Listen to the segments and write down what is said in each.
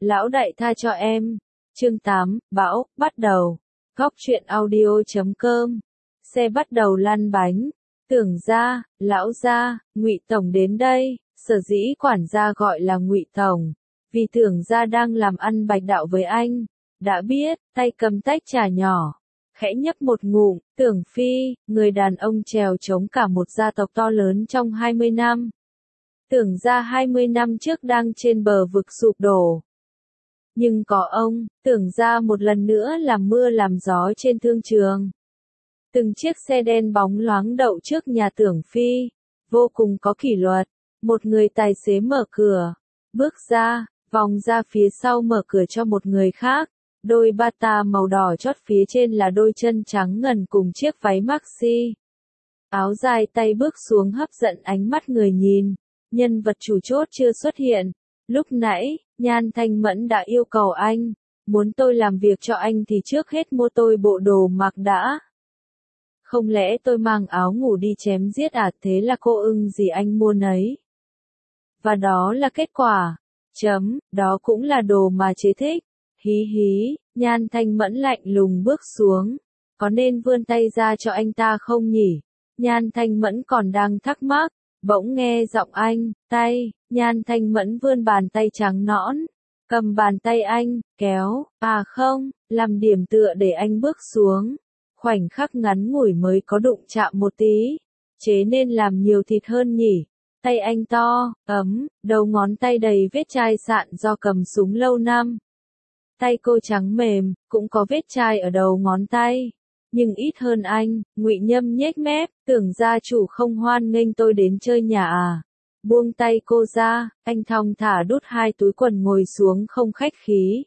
lão đại tha cho em. Chương 8, bão, bắt đầu. Góc truyện audio.com. Xe bắt đầu lăn bánh. Tưởng gia, lão gia, Ngụy tổng đến đây. Sở dĩ quản gia gọi là Ngụy tổng, vì tưởng gia đang làm ăn bạch đạo với anh. Đã biết, tay cầm tách trà nhỏ, khẽ nhấp một ngụm. Tưởng Phi, người đàn ông trèo chống cả một gia tộc to lớn trong 20 năm. Tưởng gia 20 năm trước đang trên bờ vực sụp đổ. Nhưng có ông, tưởng gia một lần nữa làm mưa làm gió trên thương trường. Từng chiếc xe đen bóng loáng đậu trước nhà Tưởng Phi, vô cùng có kỷ luật. Một người tài xế mở cửa, bước ra, vòng ra phía sau mở cửa cho một người khác. Đôi bata màu đỏ chót phía trên là đôi chân trắng ngần cùng chiếc váy maxi. Áo dài tay bước xuống hấp dẫn ánh mắt người nhìn. Nhân vật chủ chốt chưa xuất hiện. Lúc nãy, Nhan Thanh Mẫn đã yêu cầu anh, muốn tôi làm việc cho anh thì trước hết mua tôi bộ đồ mặc đã. Không lẽ tôi mang áo ngủ đi chém giết à? Thế là cô ưng gì anh mua nấy. Và đó là kết quả. Đó cũng là đồ mà chế thích. Hí hí, Nhan Thanh Mẫn lạnh lùng bước xuống. Có nên vươn tay ra cho anh ta không nhỉ? Nhan Thanh Mẫn còn đang thắc mắc, bỗng nghe giọng anh, tay. Nhan Thanh Mẫn vươn bàn tay trắng nõn, cầm bàn tay anh, kéo, à không, làm điểm tựa để anh bước xuống. Khoảnh khắc ngắn ngủi mới có đụng chạm một tí, chế nên làm nhiều thịt hơn nhỉ. Tay anh to, ấm, đầu ngón tay đầy vết chai sạn do cầm súng lâu năm. Tay cô trắng mềm, cũng có vết chai ở đầu ngón tay, nhưng ít hơn anh. Ngụy Nhâm nhếch mép, tưởng gia chủ không hoan nghênh tôi đến chơi nhà à? Buông tay cô ra, anh thong thả đút hai túi quần ngồi xuống không khách khí.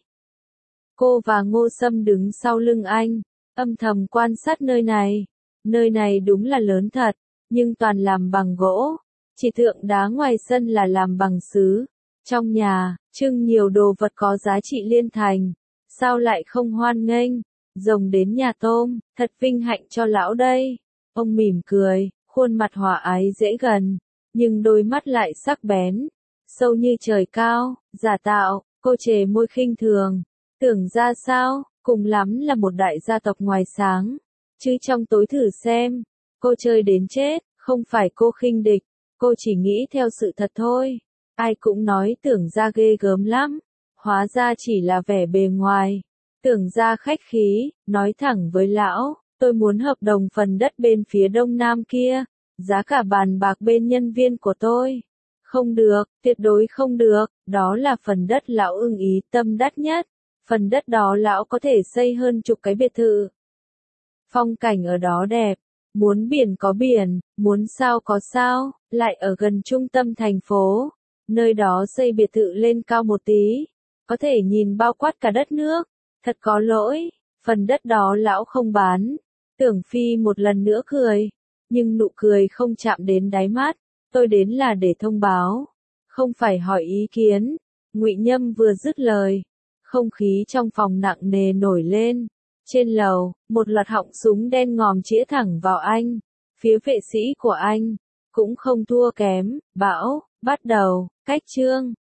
Cô và Ngô Sâm đứng sau lưng anh, âm thầm quan sát nơi này. Nơi này đúng là lớn thật, nhưng toàn làm bằng gỗ, chỉ tượng đá ngoài sân là làm bằng sứ. Trong nhà, trưng nhiều đồ vật có giá trị liên thành, sao lại không hoan nghênh? Rồng đến nhà tôm, thật vinh hạnh cho lão đây. Ông mỉm cười, khuôn mặt hòa ái dễ gần, nhưng đôi mắt lại sắc bén, sâu như trời cao. Giả tạo, cô chề môi khinh thường. Tưởng ra sao, cùng lắm là một đại gia tộc ngoài sáng, chứ trong tối thử xem. Cô chơi đến chết, không phải cô khinh địch, cô chỉ nghĩ theo sự thật thôi. Ai cũng nói tưởng ra ghê gớm lắm, hóa ra chỉ là vẻ bề ngoài. Tưởng ra khách khí, nói thẳng với lão, tôi muốn hợp đồng phần đất bên phía đông nam kia, giá cả bàn bạc bên nhân viên của tôi. Không được, tuyệt đối không được, đó là phần đất lão ưng ý tâm đắt nhất. Phần đất đó lão có thể xây hơn chục cái biệt thự. Phong cảnh ở đó đẹp, muốn biển có biển, muốn sao có sao, lại ở gần trung tâm thành phố. Nơi đó xây biệt thự lên cao một tí, có thể nhìn bao quát cả đất nước. Thật có lỗi, phần đất đó lão không bán. Tưởng Phi một lần nữa cười, nhưng nụ cười không chạm đến đáy mắt. Tôi đến là để thông báo, không phải hỏi ý kiến. Ngụy Nhâm vừa dứt lời, không khí trong phòng nặng nề nổi lên. Trên lầu, một loạt họng súng đen ngòm chĩa thẳng vào anh. Phía vệ sĩ của anh cũng không thua kém. Bão, bắt đầu. Cách chương